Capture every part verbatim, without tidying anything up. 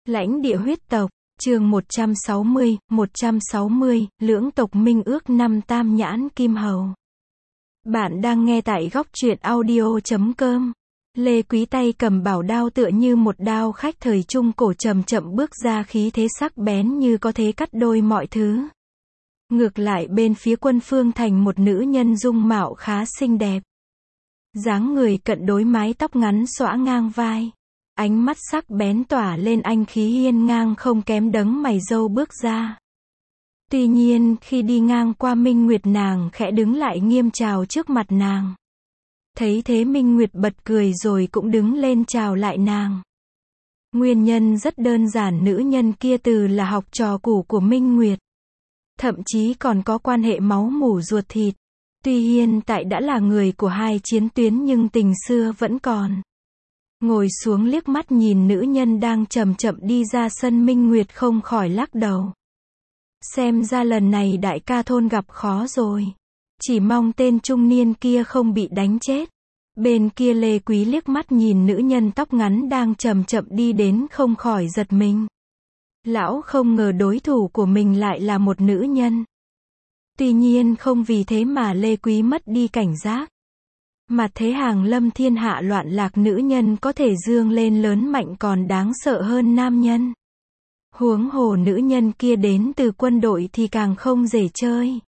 Lãnh địa huyết tộc, chương một trăm sáu mươi, một trăm sáu mươi, lưỡng tộc minh ước năm tam nhãn kim hầu. Bạn đang nghe tại góc truyện audio chấm com. Lê Quý tay cầm bảo đao tựa như một đao khách thời trung cổ chậm chậm bước ra, khí thế sắc bén như có thể cắt đôi mọi thứ. Ngược lại bên phía Quân Phương Thành, một nữ nhân dung mạo khá xinh đẹp. Dáng người cận đối, mái tóc ngắn xõa ngang vai. Ánh mắt sắc bén tỏa lên anh khí hiên ngang không kém đấng mày râu bước ra. Tuy nhiên khi đi ngang qua Minh Nguyệt, nàng khẽ đứng lại nghiêm chào trước mặt nàng. Thấy thế Minh Nguyệt bật cười rồi cũng đứng lên chào lại nàng. Nguyên nhân rất đơn giản, nữ nhân kia từ là học trò cũ của Minh Nguyệt. Thậm chí còn có quan hệ máu mủ ruột thịt. Tuy hiện tại đã là người của hai chiến tuyến nhưng tình xưa vẫn còn. Ngồi xuống liếc mắt nhìn nữ nhân đang chậm chậm đi ra sân, Minh Nguyệt không khỏi lắc đầu. Xem ra lần này đại ca thôn gặp khó rồi. Chỉ mong tên trung niên kia không bị đánh chết. Bên kia Lê Quý liếc mắt nhìn nữ nhân tóc ngắn đang chậm chậm đi đến, không khỏi giật mình. Lão không ngờ đối thủ của mình lại là một nữ nhân. Tuy nhiên không vì thế mà Lê Quý mất đi cảnh giác. Mà thế hàng lâm thiên hạ loạn lạc, nữ nhân có thể dương lên lớn mạnh còn đáng sợ hơn nam nhân. Huống hồ nữ nhân kia đến từ quân đội thì càng không dễ chơi.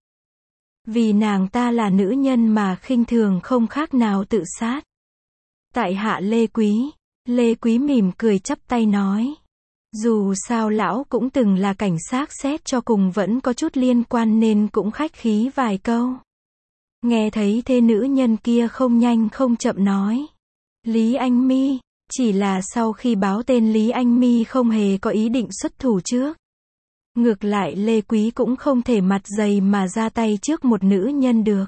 Vì nàng ta là nữ nhân mà khinh thường không khác nào tự sát. Tại hạ Lê Quý. Lê Quý mỉm cười chắp tay nói. Dù sao lão cũng từng là cảnh sát, xét cho cùng vẫn có chút liên quan nên cũng khách khí vài câu. Nghe thấy thế nữ nhân kia không nhanh không chậm nói. Lý Anh Mi, chỉ là sau khi báo tên Lý Anh Mi không hề có ý định xuất thủ trước. Ngược lại Lê Quý cũng không thể mặt dày mà ra tay trước một nữ nhân được.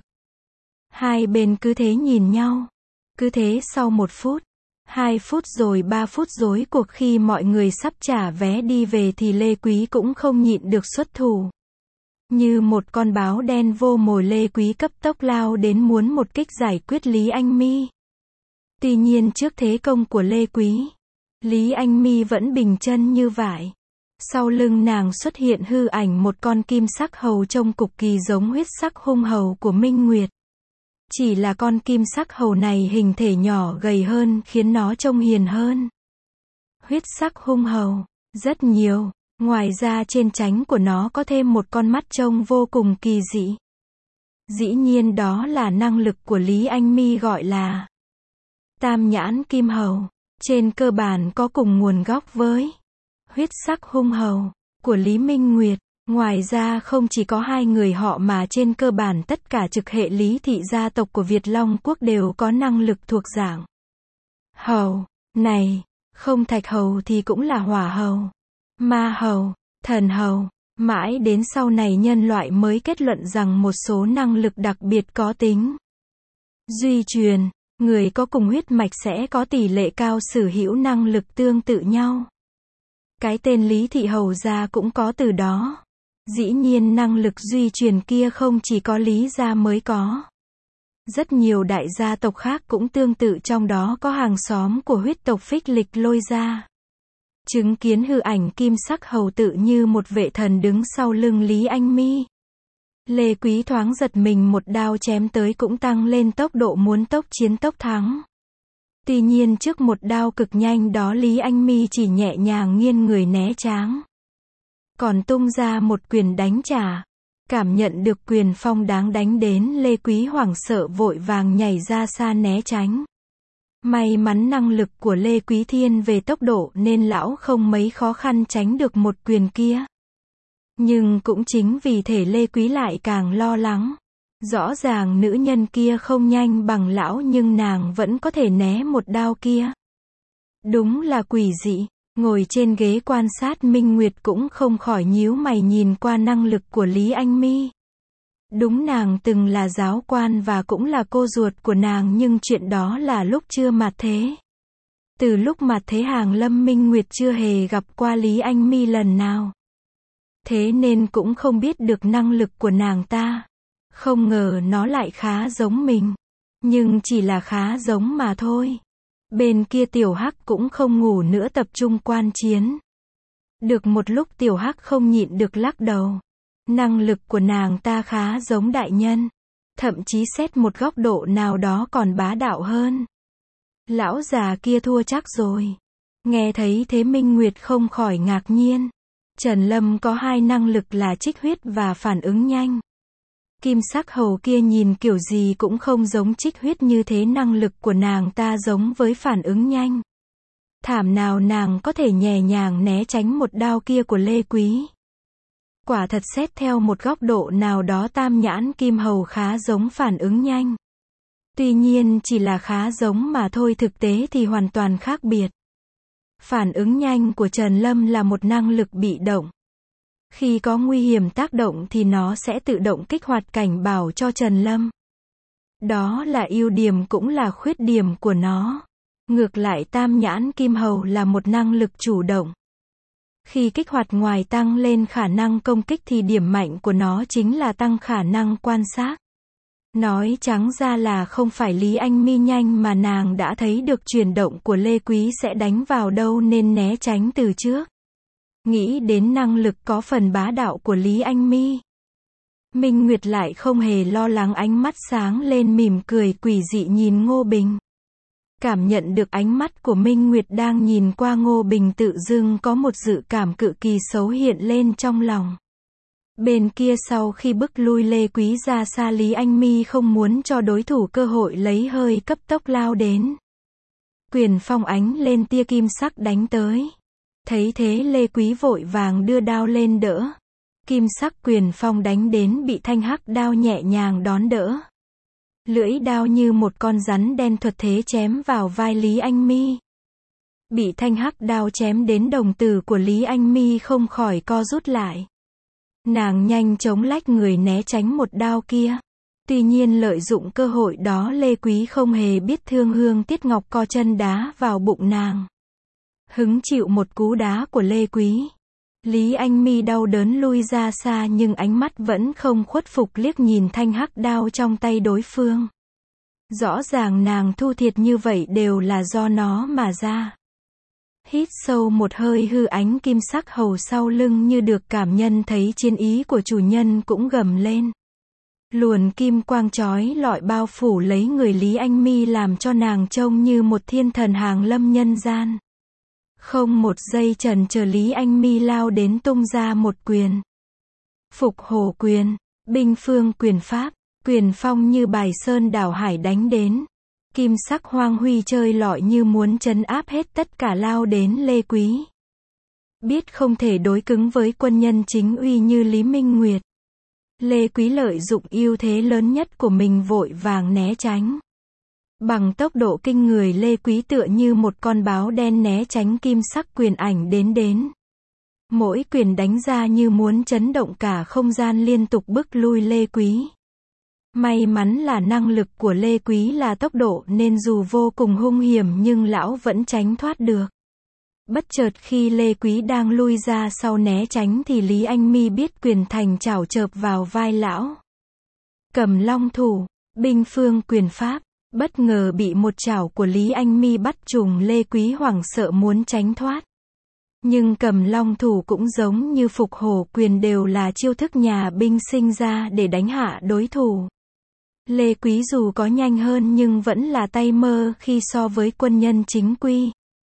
Hai bên cứ thế nhìn nhau. Cứ thế sau một phút, hai phút rồi ba phút, rối cuộc khi mọi người sắp trả vé đi về thì Lê Quý cũng không nhịn được xuất thủ. Như một con báo đen vô mồi, Lê Quý cấp tốc lao đến muốn một kích giải quyết Lý Anh Mi. Tuy nhiên trước thế công của Lê Quý, Lý Anh Mi vẫn bình chân như vải. Sau lưng nàng xuất hiện hư ảnh một con kim sắc hầu trông cực kỳ giống huyết sắc hung hầu của Minh Nguyệt. Chỉ là con kim sắc hầu này hình thể nhỏ gầy hơn khiến nó trông hiền hơn. Huyết sắc hung hầu, rất nhiều. Ngoài ra trên trán của nó có thêm một con mắt trông vô cùng kỳ dị. Dĩ nhiên đó là năng lực của Lý Anh Mi, gọi là tam nhãn kim hầu. Trên cơ bản có cùng nguồn gốc với huyết sắc hung hầu của Lý Minh Nguyệt. Ngoài ra không chỉ có hai người họ mà trên cơ bản tất cả trực hệ Lý thị gia tộc của Việt Long Quốc đều có năng lực thuộc dạng hầu này. Không thạch hầu thì cũng là hỏa hầu, ma hầu, thần hầu. Mãi đến sau này nhân loại mới kết luận rằng một số năng lực đặc biệt có tính duy truyền. Người có cùng huyết mạch sẽ có tỷ lệ cao sở hữu năng lực tương tự nhau. Cái tên Lý thị hầu gia cũng có từ đó. Dĩ nhiên năng lực duy truyền kia không chỉ có Lý gia mới có. Rất nhiều đại gia tộc khác cũng tương tự, trong đó có hàng xóm của huyết tộc Phích Lịch Lôi gia. Chứng kiến hư ảnh kim sắc hầu tự như một vệ thần đứng sau lưng Lý Anh Mi, Lê Quý thoáng giật mình, một đao chém tới cũng tăng lên tốc độ, muốn tốc chiến tốc thắng. Tuy nhiên trước một đao cực nhanh đó, Lý Anh Mi chỉ nhẹ nhàng nghiêng người né tránh, còn tung ra một quyền đánh trả. Cảm nhận được quyền phong đáng đánh đến, Lê Quý hoảng sợ vội vàng nhảy ra xa né tránh. May mắn năng lực của Lê Quý thiên về tốc độ nên lão không mấy khó khăn tránh được một quyền kia. Nhưng cũng chính vì thế Lê Quý lại càng lo lắng. Rõ ràng nữ nhân kia không nhanh bằng lão nhưng nàng vẫn có thể né một đao kia. Đúng là quỷ dị. Ngồi trên ghế quan sát, Minh Nguyệt cũng không khỏi nhíu mày nhìn qua năng lực của Lý Anh Mi. Đúng nàng từng là giáo quan và cũng là cô ruột của nàng, nhưng chuyện đó là lúc chưa mạt thế. Từ lúc mạt thế hàng lâm, Minh Nguyệt chưa hề gặp qua Lý Anh Mi lần nào. Thế nên cũng không biết được năng lực của nàng ta. Không ngờ nó lại khá giống mình. Nhưng chỉ là khá giống mà thôi. Bên kia Tiểu Hắc cũng không ngủ nữa, tập trung quan chiến. Được một lúc Tiểu Hắc không nhịn được lắc đầu. Năng lực của nàng ta khá giống đại nhân. Thậm chí xét một góc độ nào đó còn bá đạo hơn. Lão già kia thua chắc rồi. Nghe thấy thế Minh Nguyệt không khỏi ngạc nhiên. Trần Lâm có hai năng lực là trích huyết và phản ứng nhanh. Kim sắc hầu kia nhìn kiểu gì cũng không giống trích huyết, như thế năng lực của nàng ta giống với phản ứng nhanh. Thảm nào nàng có thể nhẹ nhàng né tránh một đao kia của Lê Quý. Quả thật xét theo một góc độ nào đó tam nhãn kim hầu khá giống phản ứng nhanh. Tuy nhiên chỉ là khá giống mà thôi, thực tế thì hoàn toàn khác biệt. Phản ứng nhanh của Trần Lâm là một năng lực bị động. Khi có nguy hiểm tác động thì nó sẽ tự động kích hoạt cảnh báo cho Trần Lâm. Đó là ưu điểm cũng là khuyết điểm của nó. Ngược lại tam nhãn kim hầu là một năng lực chủ động. Khi kích hoạt ngoài tăng lên khả năng công kích thì điểm mạnh của nó chính là tăng khả năng quan sát. Nói trắng ra là không phải Lý Anh Mi nhanh mà nàng đã thấy được chuyển động của Lê Quý sẽ đánh vào đâu nên né tránh từ trước. Nghĩ đến năng lực có phần bá đạo của Lý Anh Mi, Minh Nguyệt lại không hề lo lắng, ánh mắt sáng lên mỉm cười quỷ dị nhìn Ngô Bình. Cảm nhận được ánh mắt của Minh Nguyệt đang nhìn qua Ngô Bình, tự dưng có một dự cảm cực kỳ xấu hiện lên trong lòng. Bên kia sau khi bức lui Lê Quý ra xa, Lý Anh Mi không muốn cho đối thủ cơ hội lấy hơi, cấp tốc lao đến. Quyền phong ánh lên tia kim sắc đánh tới. Thấy thế Lê Quý vội vàng đưa đao lên đỡ. Kim sắc quyền phong đánh đến bị thanh hắc đao nhẹ nhàng đón đỡ. Lưỡi đao như một con rắn đen thuật thế chém vào vai Lý Anh Mi. Bị thanh hắc đao chém đến, đồng tử của Lý Anh Mi không khỏi co rút lại. Nàng nhanh chóng lách người né tránh một đao kia. Tuy nhiên lợi dụng cơ hội đó Lê Quý không hề biết thương Hương Tiết Ngọc co chân đá vào bụng nàng. Hứng chịu một cú đá của Lê Quý, Lý Anh Mi đau đớn lui ra xa nhưng ánh mắt vẫn không khuất phục liếc nhìn thanh hắc đao trong tay đối phương. Rõ ràng nàng thu thiệt như vậy đều là do nó mà ra. Hít sâu một hơi, hư ánh kim sắc hầu sau lưng như được cảm nhận thấy chiến ý của chủ nhân cũng gầm lên. Luồn kim quang chói lọi bao phủ lấy người Lý Anh Mi làm cho nàng trông như một thiên thần hàng lâm nhân gian. Không một giây chần chờ Lý Anh Mi lao đến tung ra một quyền. Phục hổ quyền, binh phương quyền pháp, quyền phong như bài sơn đảo hải đánh đến. Kim sắc hoang huy chơi lọi như muốn trấn áp hết tất cả lao đến Lê Quý. Biết không thể đối cứng với quân nhân chính uy như Lý Minh Nguyệt, Lê Quý lợi dụng ưu thế lớn nhất của mình vội vàng né tránh. Bằng tốc độ kinh người Lê Quý tựa như một con báo đen né tránh kim sắc quyền ảnh đến đến. Mỗi quyền đánh ra như muốn chấn động cả không gian, liên tục bức lui Lê Quý. May mắn là năng lực của Lê Quý là tốc độ nên dù vô cùng hung hiểm nhưng lão vẫn tránh thoát được. Bất chợt khi Lê Quý đang lui ra sau né tránh thì Lý Anh Mi biết quyền thành chảo chợp vào vai lão. Cầm long thủ, binh phương quyền pháp, bất ngờ bị một chảo của Lý Anh Mi bắt trùng. Lê Quý hoảng sợ muốn tránh thoát. Nhưng cầm long thủ cũng giống như phục hổ quyền đều là chiêu thức nhà binh sinh ra để đánh hạ đối thủ. Lê Quý dù có nhanh hơn nhưng vẫn là tay mơ khi so với quân nhân chính quy.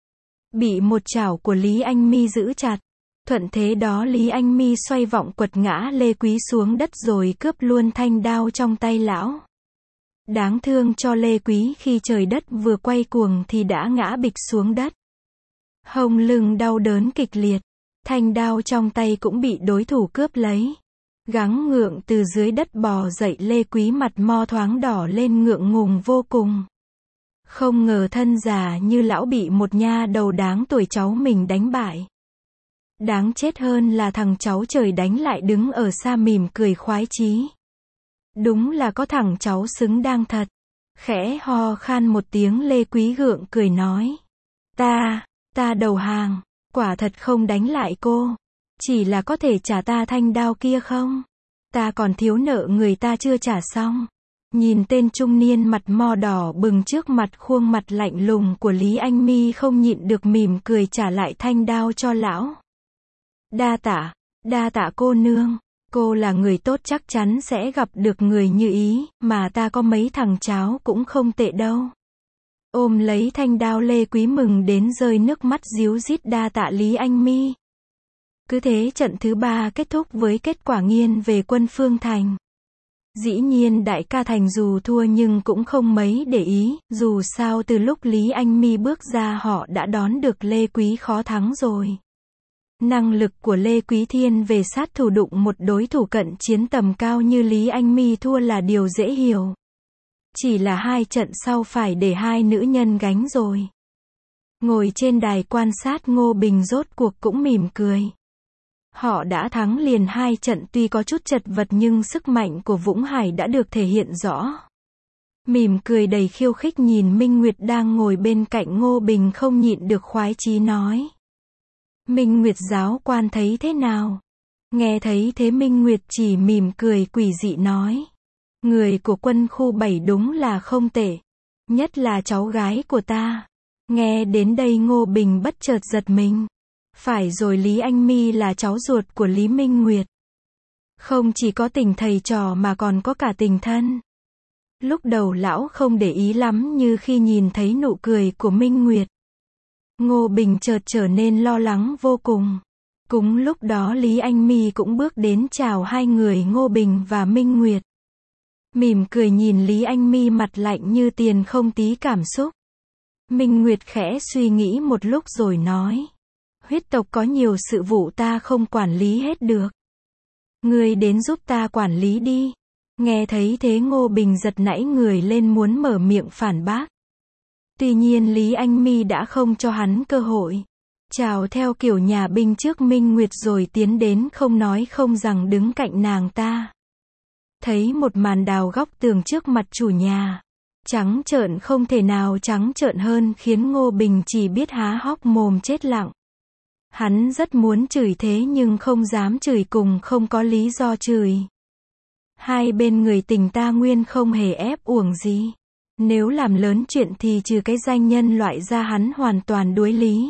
Bị một chảo của Lý Anh Mi giữ chặt. Thuận thế đó Lý Anh Mi xoay vọng quật ngã Lê Quý xuống đất rồi cướp luôn thanh đao trong tay lão. Đáng thương cho Lê Quý, khi trời đất vừa quay cuồng thì đã ngã bịch xuống đất. Hông lưng đau đớn kịch liệt. Thanh đao trong tay cũng bị đối thủ cướp lấy. Gắng ngượng từ dưới đất bò dậy, Lê Quý mặt mo thoáng đỏ lên, ngượng ngùng vô cùng. Không ngờ thân già như lão bị một nha đầu đáng tuổi cháu mình đánh bại. Đáng chết hơn là thằng cháu trời đánh lại đứng ở xa mỉm cười khoái chí. Đúng là có thằng cháu xứng đáng thật. Khẽ ho khan một tiếng Lê Quý gượng cười nói. Ta, ta đầu hàng, quả thật không đánh lại cô. Chỉ là có thể trả ta thanh đao kia không? Ta còn thiếu nợ người ta chưa trả xong. Nhìn tên trung niên mặt mo đỏ bừng trước mặt, khuôn mặt lạnh lùng của Lý Anh Mi không nhịn được mỉm cười trả lại thanh đao cho lão. Đa tạ, đa tạ cô nương. Cô là người tốt chắc chắn sẽ gặp được người như ý, mà ta có mấy thằng cháu cũng không tệ đâu. Ôm lấy thanh đao Lê Quý mừng đến rơi nước mắt ríu rít đa tạ Lý Anh Mi. Cứ thế trận thứ ba kết thúc với kết quả nghiêng về quân Phương Thành. Dĩ nhiên đại ca Thành dù thua nhưng cũng không mấy để ý, dù sao từ lúc Lý Anh Mi bước ra họ đã đón được Lê Quý khó thắng rồi. Năng lực của Lê Quý Thiên về sát thủ đụng một đối thủ cận chiến tầm cao như Lý Anh Mi thua là điều dễ hiểu. Chỉ là hai trận sau phải để hai nữ nhân gánh rồi. Ngồi trên đài quan sát Ngô Bình rốt cuộc cũng mỉm cười. Họ đã thắng liền hai trận tuy có chút chật vật nhưng sức mạnh của Vũng Hải đã được thể hiện rõ. Mỉm cười đầy khiêu khích nhìn Minh Nguyệt đang ngồi bên cạnh Ngô Bình không nhịn được khoái chí nói. Minh Nguyệt giáo quan thấy thế nào? Nghe thấy thế Minh Nguyệt chỉ mỉm cười quỷ dị nói. Người của quân khu bảy đúng là không tệ. Nhất là cháu gái của ta. Nghe đến đây Ngô Bình bất chợt giật mình. Phải rồi Lý Anh Mi là cháu ruột của Lý Minh Nguyệt. Không chỉ có tình thầy trò mà còn có cả tình thân. Lúc đầu lão không để ý lắm như khi nhìn thấy nụ cười của Minh Nguyệt. Ngô Bình chợt trở nên lo lắng vô cùng. Cùng lúc đó Lý Anh Mi cũng bước đến chào hai người Ngô Bình và Minh Nguyệt. Mỉm cười nhìn Lý Anh Mi mặt lạnh như tiền không tí cảm xúc. Minh Nguyệt khẽ suy nghĩ một lúc rồi nói. Huyết tộc có nhiều sự vụ ta không quản lý hết được. Ngươi đến giúp ta quản lý đi. Nghe thấy thế Ngô Bình giật nảy người lên muốn mở miệng phản bác. Tuy nhiên Lý Anh Mi đã không cho hắn cơ hội. Chào theo kiểu nhà binh trước Minh Nguyệt rồi tiến đến không nói không rằng đứng cạnh nàng ta. Thấy một màn đào góc tường trước mặt chủ nhà. Trắng trợn không thể nào trắng trợn hơn khiến Ngô Bình chỉ biết há hốc mồm chết lặng. Hắn rất muốn chửi thế nhưng không dám chửi cùng không có lý do chửi. Hai bên người tình ta nguyên không hề ép uổng gì. Nếu làm lớn chuyện thì trừ cái danh nhân loại ra hắn hoàn toàn đuối lý.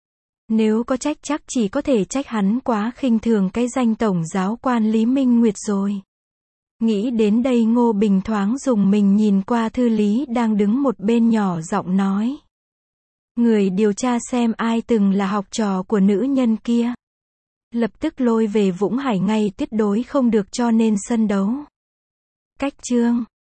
Nếu có trách chắc chỉ có thể trách hắn quá khinh thường cái danh tổng giáo quan Lý Minh Nguyệt rồi. Nghĩ đến đây Ngô Bình thoáng dùng mình nhìn qua Thư Lý đang đứng một bên nhỏ giọng nói. Người điều tra xem ai từng là học trò của nữ nhân kia. Lập tức lôi về Vũng Hải ngay tuyệt đối không được cho nên sân đấu. Cách chương